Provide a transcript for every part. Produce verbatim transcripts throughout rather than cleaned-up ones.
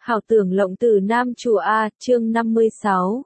Hảo tưởng lộng từ Nam Chùa A, chương năm mươi sáu.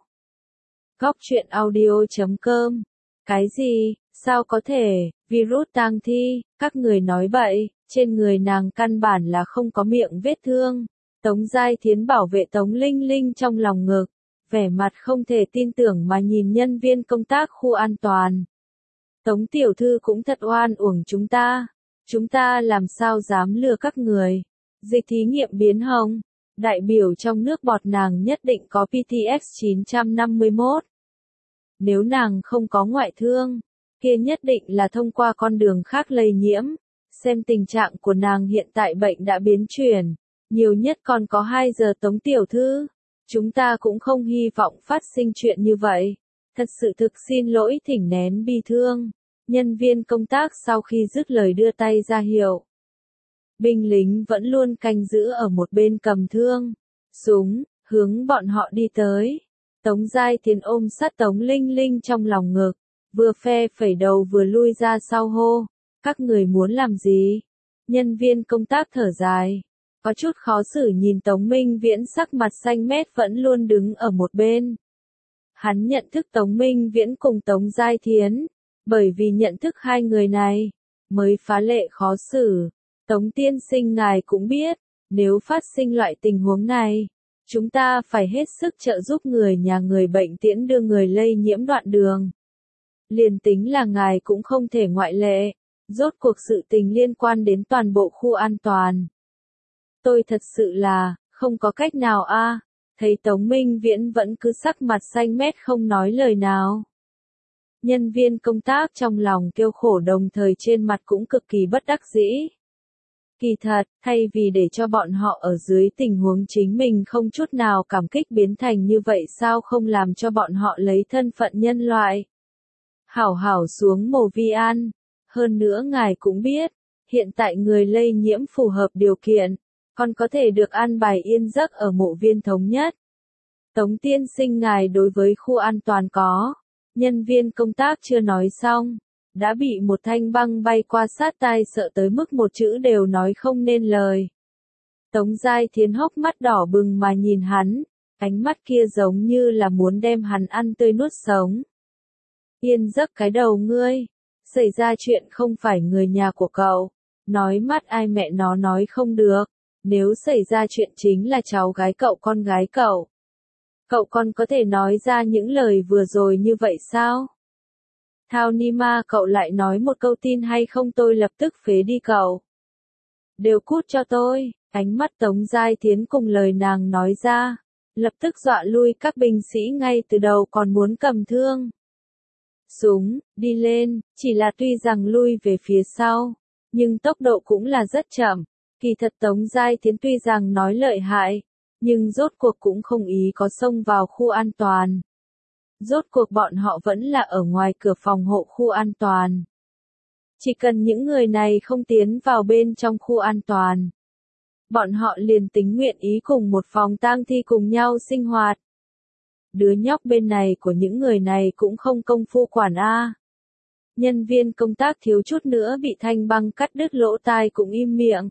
Góc truyện audio.com. Cái gì, sao có thể, virus tang thi, các người nói bậy, trên người nàng căn bản là không có miệng vết thương. Tống Giai Thiến bảo vệ Tống Linh Linh trong lòng ngực, vẻ mặt không thể tin tưởng mà nhìn nhân viên công tác khu an toàn. Tống tiểu thư cũng thật oan uổng chúng ta, chúng ta làm sao dám lừa các người. Dịch thí nghiệm biến hồng, đại biểu trong nước bọt nàng nhất định có pê tê ích chín năm mốt. Nếu nàng không có ngoại thương, kia nhất định là thông qua con đường khác lây nhiễm. Xem tình trạng của nàng hiện tại bệnh đã biến chuyển, nhiều nhất còn có hai giờ. Tống tiểu thư, chúng ta cũng không hy vọng phát sinh chuyện như vậy. Thật sự thực xin lỗi, thỉnh nén bi thương. Nhân viên công tác sau khi dứt lời đưa tay ra hiệu. Binh lính vẫn luôn canh giữ ở một bên cầm thương, súng, hướng bọn họ đi tới. Tống Giai Thiến ôm sát Tống Linh Linh trong lòng ngực, vừa phe phẩy đầu vừa lui ra sau hô. Các người muốn làm gì? Nhân viên công tác thở dài, có chút khó xử nhìn Tống Minh Viễn sắc mặt xanh mét vẫn luôn đứng ở một bên. Hắn nhận thức Tống Minh Viễn cùng Tống Giai Thiến, bởi vì nhận thức hai người này, mới phá lệ khó xử. Tống tiên sinh ngài cũng biết, nếu phát sinh loại tình huống này, chúng ta phải hết sức trợ giúp người nhà người bệnh tiễn đưa người lây nhiễm đoạn đường. Liền tính là ngài cũng không thể ngoại lệ, rốt cuộc sự tình liên quan đến toàn bộ khu an toàn. Tôi thật sự là, không có cách nào a. Thấy Tống Minh Viễn vẫn cứ sắc mặt xanh mét không nói lời nào. Nhân viên công tác trong lòng kêu khổ đồng thời trên mặt cũng cực kỳ bất đắc dĩ. Kỳ thật, thay vì để cho bọn họ ở dưới tình huống chính mình không chút nào cảm kích biến thành như vậy, sao không làm cho bọn họ lấy thân phận nhân loại. Hảo hảo xuống mồ vi an. Hơn nữa ngài cũng biết, hiện tại người lây nhiễm phù hợp điều kiện, còn có thể được an bài yên giấc ở mộ viên thống nhất. Tống tiên sinh ngài đối với khu an toàn có. Nhân viên công tác chưa nói xong, đã bị một thanh băng bay qua sát tai sợ tới mức một chữ đều nói không nên lời. Tống Giai Thiến hốc mắt đỏ bừng mà nhìn hắn, ánh mắt kia giống như là muốn đem hắn ăn tươi nuốt sống. Yên giấc cái đầu ngươi, xảy ra chuyện không phải người nhà của cậu, nói mắt ai mẹ nó nói không được, nếu xảy ra chuyện chính là cháu gái cậu, con gái cậu. Cậu còn có thể nói ra những lời vừa rồi như vậy sao? Thao ni ma, cậu lại nói một câu tin hay không tôi lập tức phế đi cậu. Đều cút cho tôi. Ánh mắt Tống Giai Thiến cùng lời nàng nói ra, lập tức dọa lui các binh sĩ ngay từ đầu còn muốn cầm thương. Súng, đi lên, chỉ là tuy rằng lui về phía sau, nhưng tốc độ cũng là rất chậm. Kỳ thật Tống Giai Thiến tuy rằng nói lợi hại, nhưng rốt cuộc cũng không ý có xông vào khu an toàn. Rốt cuộc bọn họ vẫn là ở ngoài cửa phòng hộ khu an toàn. Chỉ cần những người này không tiến vào bên trong khu an toàn, bọn họ liền tính nguyện ý cùng một phòng tang thi cùng nhau sinh hoạt. Đứa nhóc bên này của những người này cũng không công phu quản a. Nhân viên công tác thiếu chút nữa bị thanh băng cắt đứt lỗ tai cũng im miệng.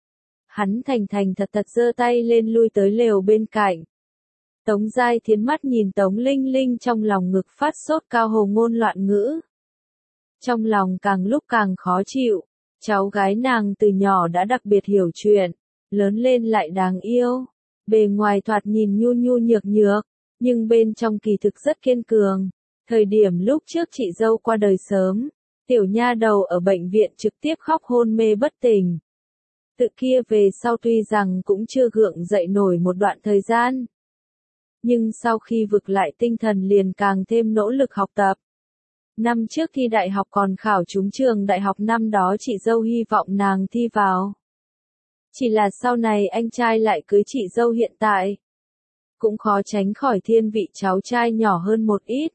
Hắn thành thành thật thật giơ tay lên lui tới lều bên cạnh. Tống Giai Thiến mắt nhìn Tống Linh Linh trong lòng ngực phát sốt cao hồ ngôn loạn ngữ. Trong lòng càng lúc càng khó chịu, cháu gái nàng từ nhỏ đã đặc biệt hiểu chuyện, lớn lên lại đáng yêu. Bề ngoài thoạt nhìn nhu nhu nhược nhược, nhưng bên trong kỳ thực rất kiên cường. Thời điểm lúc trước chị dâu qua đời sớm, tiểu nha đầu ở bệnh viện trực tiếp khóc hôn mê bất tỉnh. Tự kia về sau tuy rằng cũng chưa gượng dậy nổi một đoạn thời gian, nhưng sau khi vực lại tinh thần liền càng thêm nỗ lực học tập. Năm trước thi đại học còn khảo trúng trường đại học, năm đó chị dâu hy vọng nàng thi vào. Chỉ là sau này anh trai lại cưới chị dâu hiện tại. Cũng khó tránh khỏi thiên vị cháu trai nhỏ hơn một ít.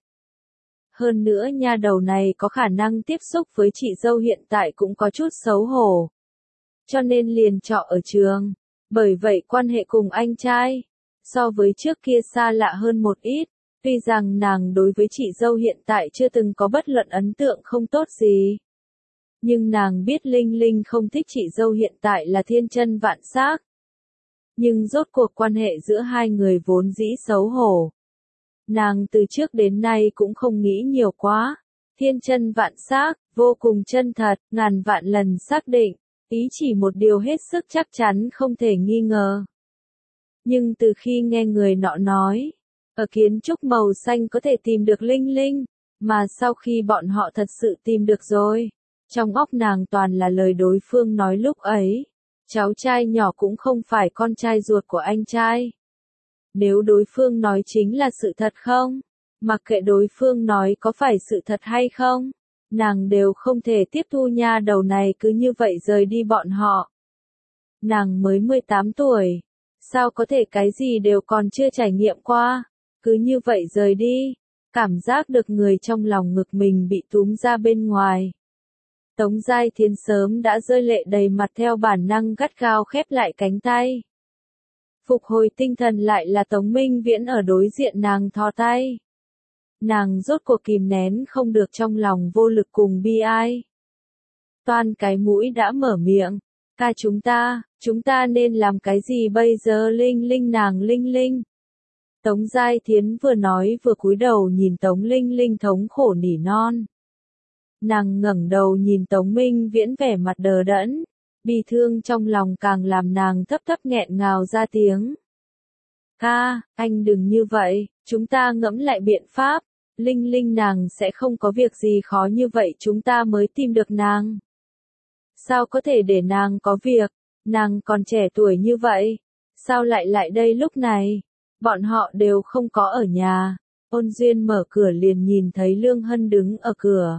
Hơn nữa nha đầu này có khả năng tiếp xúc với chị dâu hiện tại cũng có chút xấu hổ. Cho nên liền trọ ở trường. Bởi vậy quan hệ cùng anh trai, so với trước kia xa lạ hơn một ít. Tuy rằng nàng đối với chị dâu hiện tại chưa từng có bất luận ấn tượng không tốt gì. Nhưng nàng biết Linh Linh không thích chị dâu hiện tại là thiên chân vạn xác. Nhưng rốt cuộc quan hệ giữa hai người vốn dĩ xấu hổ. Nàng từ trước đến nay cũng không nghĩ nhiều quá. Thiên chân vạn xác, vô cùng chân thật, ngàn vạn lần xác định, ý chỉ một điều hết sức chắc chắn không thể nghi ngờ. Nhưng từ khi nghe người nọ nói, ở kiến trúc màu xanh có thể tìm được linh linh, mà sau khi bọn họ thật sự tìm được rồi, trong óc nàng toàn là lời đối phương nói lúc ấy. Cháu trai nhỏ cũng không phải con trai ruột của anh trai. Nếu đối phương nói chính là sự thật không? Mặc kệ đối phương nói có phải sự thật hay không, nàng đều không thể tiếp thu nha đầu này cứ như vậy rời đi bọn họ. Nàng mới mười tám tuổi, sao có thể cái gì đều còn chưa trải nghiệm qua, cứ như vậy rời đi, cảm giác được người trong lòng ngực mình bị túm ra bên ngoài. Tống Giai Thiến sớm đã rơi lệ đầy mặt theo bản năng gắt gao khép lại cánh tay. Phục hồi tinh thần lại là Tống Minh Viễn ở đối diện nàng thò tay. Nàng rốt cuộc kìm nén không được trong lòng vô lực cùng bi ai. Toan cái mũi đã mở miệng, ca chúng ta, chúng ta nên làm cái gì bây giờ Linh Linh nàng Linh Linh. Tống Giai Thiến vừa nói vừa cúi đầu nhìn Tống Linh Linh thống khổ nỉ non. Nàng ngẩng đầu nhìn Tống Minh Viễn vẻ mặt đờ đẫn, bi thương trong lòng càng làm nàng thấp thấp nghẹn ngào ra tiếng. Ca, anh đừng như vậy, chúng ta ngẫm lại biện pháp, Linh Linh nàng sẽ không có việc gì khó như vậy chúng ta mới tìm được nàng. Sao có thể để nàng có việc, nàng còn trẻ tuổi như vậy, sao lại lại đây lúc này, bọn họ đều không có ở nhà. Ôn Duyên mở cửa liền nhìn thấy Lương Hân đứng ở cửa.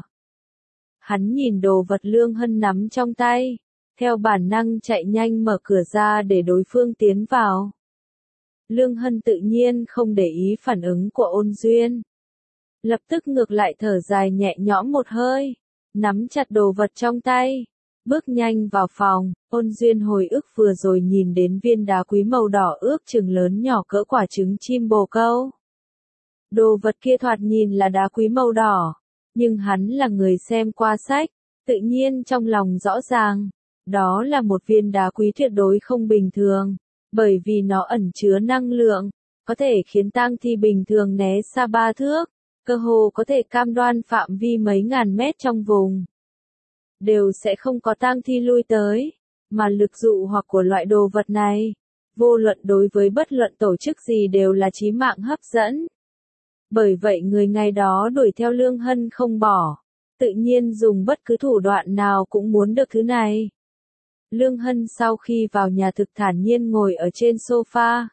Hắn nhìn đồ vật Lương Hân nắm trong tay, theo bản năng chạy nhanh mở cửa ra để đối phương tiến vào. Lương Hân tự nhiên không để ý phản ứng của Ôn Duyên. Lập tức ngược lại thở dài nhẹ nhõm một hơi, nắm chặt đồ vật trong tay, bước nhanh vào phòng. Ôn Duyên hồi ức vừa rồi nhìn đến viên đá quý màu đỏ ước chừng lớn nhỏ cỡ quả trứng chim bồ câu. Đồ vật kia thoạt nhìn là đá quý màu đỏ, nhưng hắn là người xem qua sách, tự nhiên trong lòng rõ ràng, đó là một viên đá quý tuyệt đối không bình thường, bởi vì nó ẩn chứa năng lượng, có thể khiến tang thi bình thường né xa ba thước, cơ hồ có thể cam đoan phạm vi mấy ngàn mét trong vùng. Đều sẽ không có tang thi lui tới, mà lực dụ hoặc của loại đồ vật này, vô luận đối với bất luận tổ chức gì đều là chí mạng hấp dẫn. Bởi vậy người ngày đó đuổi theo Lương Hân không bỏ, tự nhiên dùng bất cứ thủ đoạn nào cũng muốn được thứ này. Lương Hân sau khi vào nhà thực thản nhiên ngồi ở trên sofa.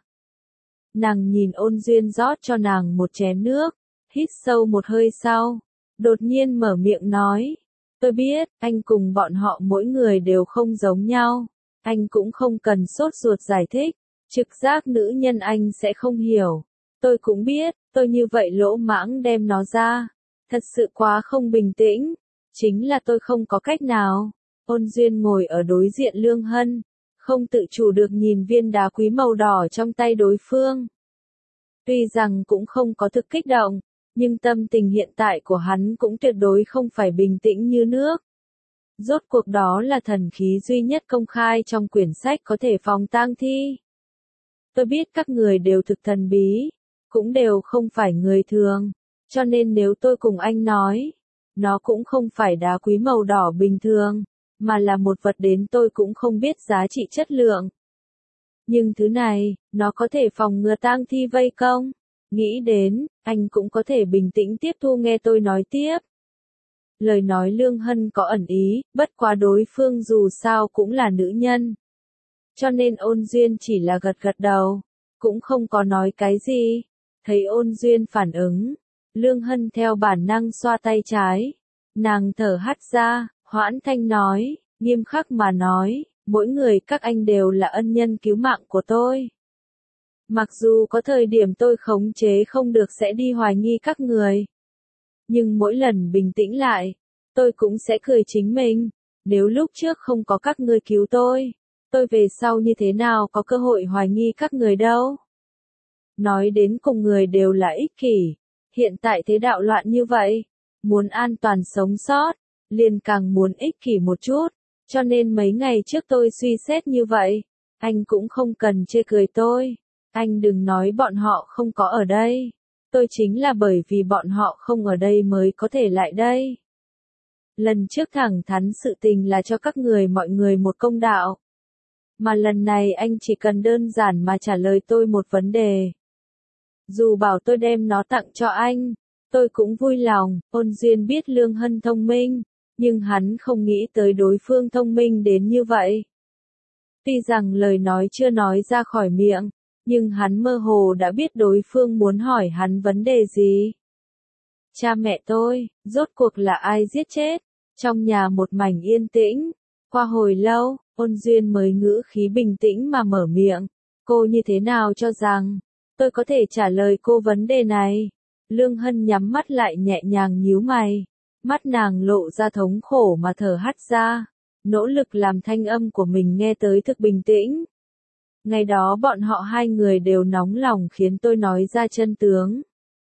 Nàng nhìn Ôn Duyên rót cho nàng một chén nước, hít sâu một hơi sau, đột nhiên mở miệng nói, tôi biết, anh cùng bọn họ mỗi người đều không giống nhau, anh cũng không cần sốt ruột giải thích, trực giác nữ nhân anh sẽ không hiểu. Tôi cũng biết, tôi như vậy lỗ mãng đem nó ra, thật sự quá không bình tĩnh, chính là tôi không có cách nào. Ôn Duyên ngồi ở đối diện Lương Hân, không tự chủ được nhìn viên đá quý màu đỏ trong tay đối phương. Tuy rằng cũng không có thực kích động, nhưng tâm tình hiện tại của hắn cũng tuyệt đối không phải bình tĩnh như nước. Rốt cuộc đó là thần khí duy nhất công khai trong quyển sách có thể phòng tang thi. Tôi biết các người đều thực thần bí, cũng đều không phải người thường, cho nên nếu tôi cùng anh nói, nó cũng không phải đá quý màu đỏ bình thường, mà là một vật đến tôi cũng không biết giá trị chất lượng. Nhưng thứ này, nó có thể phòng ngừa tang thi vây công. Nghĩ đến, anh cũng có thể bình tĩnh tiếp thu nghe tôi nói tiếp. Lời nói Lương Hân có ẩn ý, bất quá đối phương dù sao cũng là nữ nhân. Cho nên Ôn Duyên chỉ là gật gật đầu, cũng không có nói cái gì. Thấy Ôn Duyên phản ứng, Lương Hân theo bản năng xoa tay trái. Nàng thở hắt ra, hoãn thanh nói, nghiêm khắc mà nói, mỗi người các anh đều là ân nhân cứu mạng của tôi. Mặc dù có thời điểm tôi khống chế không được sẽ đi hoài nghi các người. Nhưng mỗi lần bình tĩnh lại, tôi cũng sẽ cười chính mình. Nếu lúc trước không có các người cứu tôi, tôi về sau như thế nào có cơ hội hoài nghi các người đâu. Nói đến cùng người đều là ích kỷ. Hiện tại thế đạo loạn như vậy, muốn an toàn sống sót, liền càng muốn ích kỷ một chút. Cho nên mấy ngày trước tôi suy xét như vậy. Anh cũng không cần chê cười tôi. Anh đừng nói bọn họ không có ở đây. Tôi chính là bởi vì bọn họ không ở đây mới có thể lại đây. Lần trước thẳng thắn sự tình là cho các người mọi người một công đạo. Mà lần này anh chỉ cần đơn giản mà trả lời tôi một vấn đề. Dù bảo tôi đem nó tặng cho anh, tôi cũng vui lòng. Ôn Duyên biết Lương Hân thông minh, nhưng hắn không nghĩ tới đối phương thông minh đến như vậy. Tuy rằng lời nói chưa nói ra khỏi miệng, nhưng hắn mơ hồ đã biết đối phương muốn hỏi hắn vấn đề gì. Cha mẹ tôi, rốt cuộc là ai giết chết? Trong nhà một mảnh yên tĩnh. Qua hồi lâu, Ôn Duyên mới ngữ khí bình tĩnh mà mở miệng. Cô như thế nào cho rằng tôi có thể trả lời cô vấn đề này? Lương Hân nhắm mắt lại nhẹ nhàng nhíu mày. Mắt nàng lộ ra thống khổ mà thở hắt ra. Nỗ lực làm thanh âm của mình nghe tới thực bình tĩnh. Ngày đó bọn họ hai người đều nóng lòng khiến tôi nói ra chân tướng.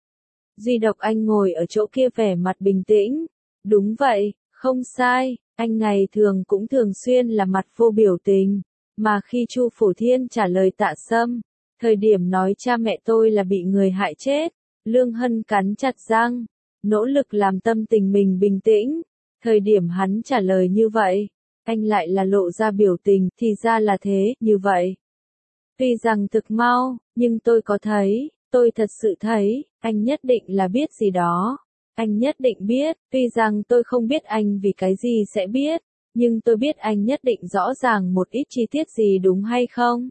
Duy độc anh ngồi ở chỗ kia vẻ mặt bình tĩnh. Đúng vậy, không sai, anh ngày thường cũng thường xuyên là mặt vô biểu tình. Mà khi Chu Phổ Thiên trả lời Tạ Sâm, thời điểm nói cha mẹ tôi là bị người hại chết, Lương Hân cắn chặt răng, nỗ lực làm tâm tình mình bình tĩnh. Thời điểm hắn trả lời như vậy, anh lại là lộ ra biểu tình, thì ra là thế, như vậy. Tuy rằng thực mau, nhưng tôi có thấy, tôi thật sự thấy, anh nhất định là biết gì đó. Anh nhất định biết, tuy rằng tôi không biết anh vì cái gì sẽ biết, nhưng tôi biết anh nhất định rõ ràng một ít chi tiết gì đúng hay không.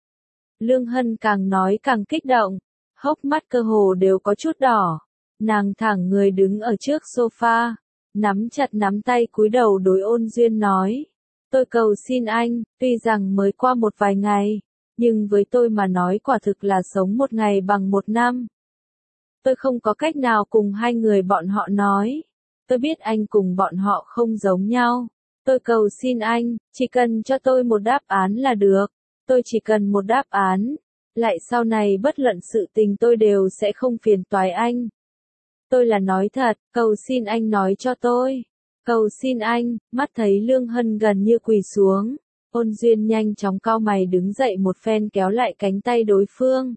Lương Hân càng nói càng kích động, hốc mắt cơ hồ đều có chút đỏ. Nàng thẳng người đứng ở trước sofa, nắm chặt nắm tay cúi đầu đối Ôn Duyên nói. Tôi cầu xin anh, tuy rằng mới qua một vài ngày, nhưng với tôi mà nói quả thực là sống một ngày bằng một năm. Tôi không có cách nào cùng hai người bọn họ nói. Tôi biết anh cùng bọn họ không giống nhau. Tôi cầu xin anh, chỉ cần cho tôi một đáp án là được. Tôi chỉ cần một đáp án. Lại sau này bất luận sự tình tôi đều sẽ không phiền toái anh. Tôi là nói thật, cầu xin anh nói cho tôi. Cầu xin anh, mắt thấy Lương Hân gần như quỳ xuống. Ôn Duyên nhanh chóng cau mày đứng dậy một phen kéo lại cánh tay đối phương.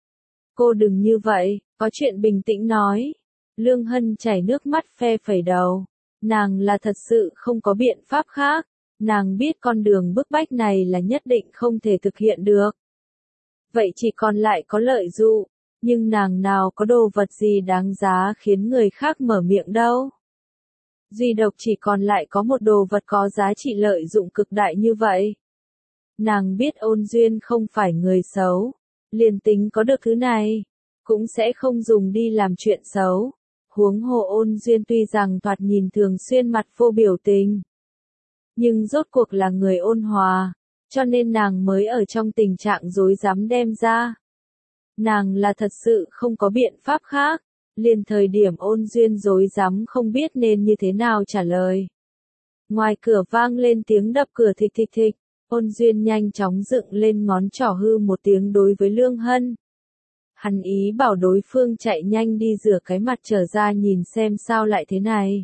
Cô đừng như vậy, có chuyện bình tĩnh nói. Lương Hân chảy nước mắt phe phẩy đầu. Nàng là thật sự không có biện pháp khác. Nàng biết con đường bức bách này là nhất định không thể thực hiện được. Vậy chỉ còn lại có lợi dụ. Nhưng nàng nào có đồ vật gì đáng giá khiến người khác mở miệng đâu. Duy độc chỉ còn lại có một đồ vật có giá trị lợi dụng cực đại như vậy. Nàng biết Ôn Duyên không phải người xấu. Liền tính có được thứ này, cũng sẽ không dùng đi làm chuyện xấu. Huống hồ Ôn Duyên tuy rằng thoạt nhìn thường xuyên mặt vô biểu tình, nhưng rốt cuộc là người ôn hòa, cho nên nàng mới ở trong tình trạng dối dám đem ra. Nàng là thật sự không có biện pháp khác, liền thời điểm Ôn Duyên dối dám không biết nên như thế nào trả lời. Ngoài cửa vang lên tiếng đập cửa thịch thịch thịch. Ôn Duyên nhanh chóng dựng lên ngón trỏ hư một tiếng đối với Lương Hân. Hắn ý bảo đối phương chạy nhanh đi rửa cái mặt trở ra nhìn xem sao lại thế này.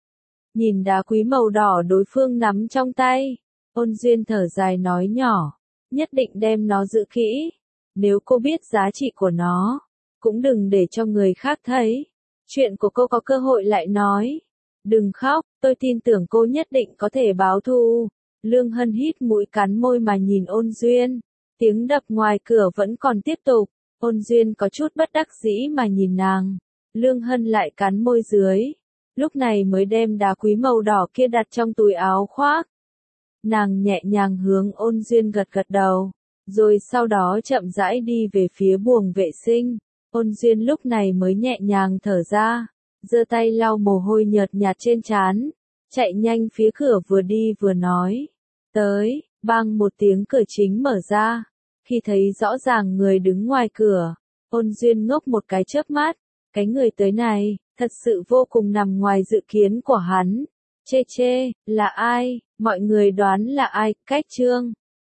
Nhìn đá quý màu đỏ đối phương nắm trong tay, Ôn Duyên thở dài nói nhỏ, nhất định đem nó giữ kỹ. Nếu cô biết giá trị của nó, cũng đừng để cho người khác thấy. Chuyện của cô có cơ hội lại nói. Đừng khóc, tôi tin tưởng cô nhất định có thể báo thù. Lương Hân hít mũi cắn môi mà nhìn Ôn Duyên. Tiếng đập ngoài cửa vẫn còn tiếp tục. Ôn Duyên có chút bất đắc dĩ mà nhìn nàng. Lương Hân lại cắn môi dưới. Lúc này mới đem đá quý màu đỏ kia đặt trong túi áo khoác. Nàng nhẹ nhàng hướng Ôn Duyên gật gật đầu. Rồi sau đó chậm rãi đi về phía buồng vệ sinh. Ôn Duyên lúc này mới nhẹ nhàng thở ra. Giơ tay lau mồ hôi nhợt nhạt trên trán. Chạy nhanh phía cửa vừa đi vừa nói. Tới, bang một tiếng cửa chính mở ra. Khi thấy rõ ràng người đứng ngoài cửa, Ôn Duyên ngốc một cái chớp mắt. Cái người tới này, thật sự vô cùng nằm ngoài dự kiến của hắn. Chê chê, là ai? Mọi người đoán là ai? Cách Trương.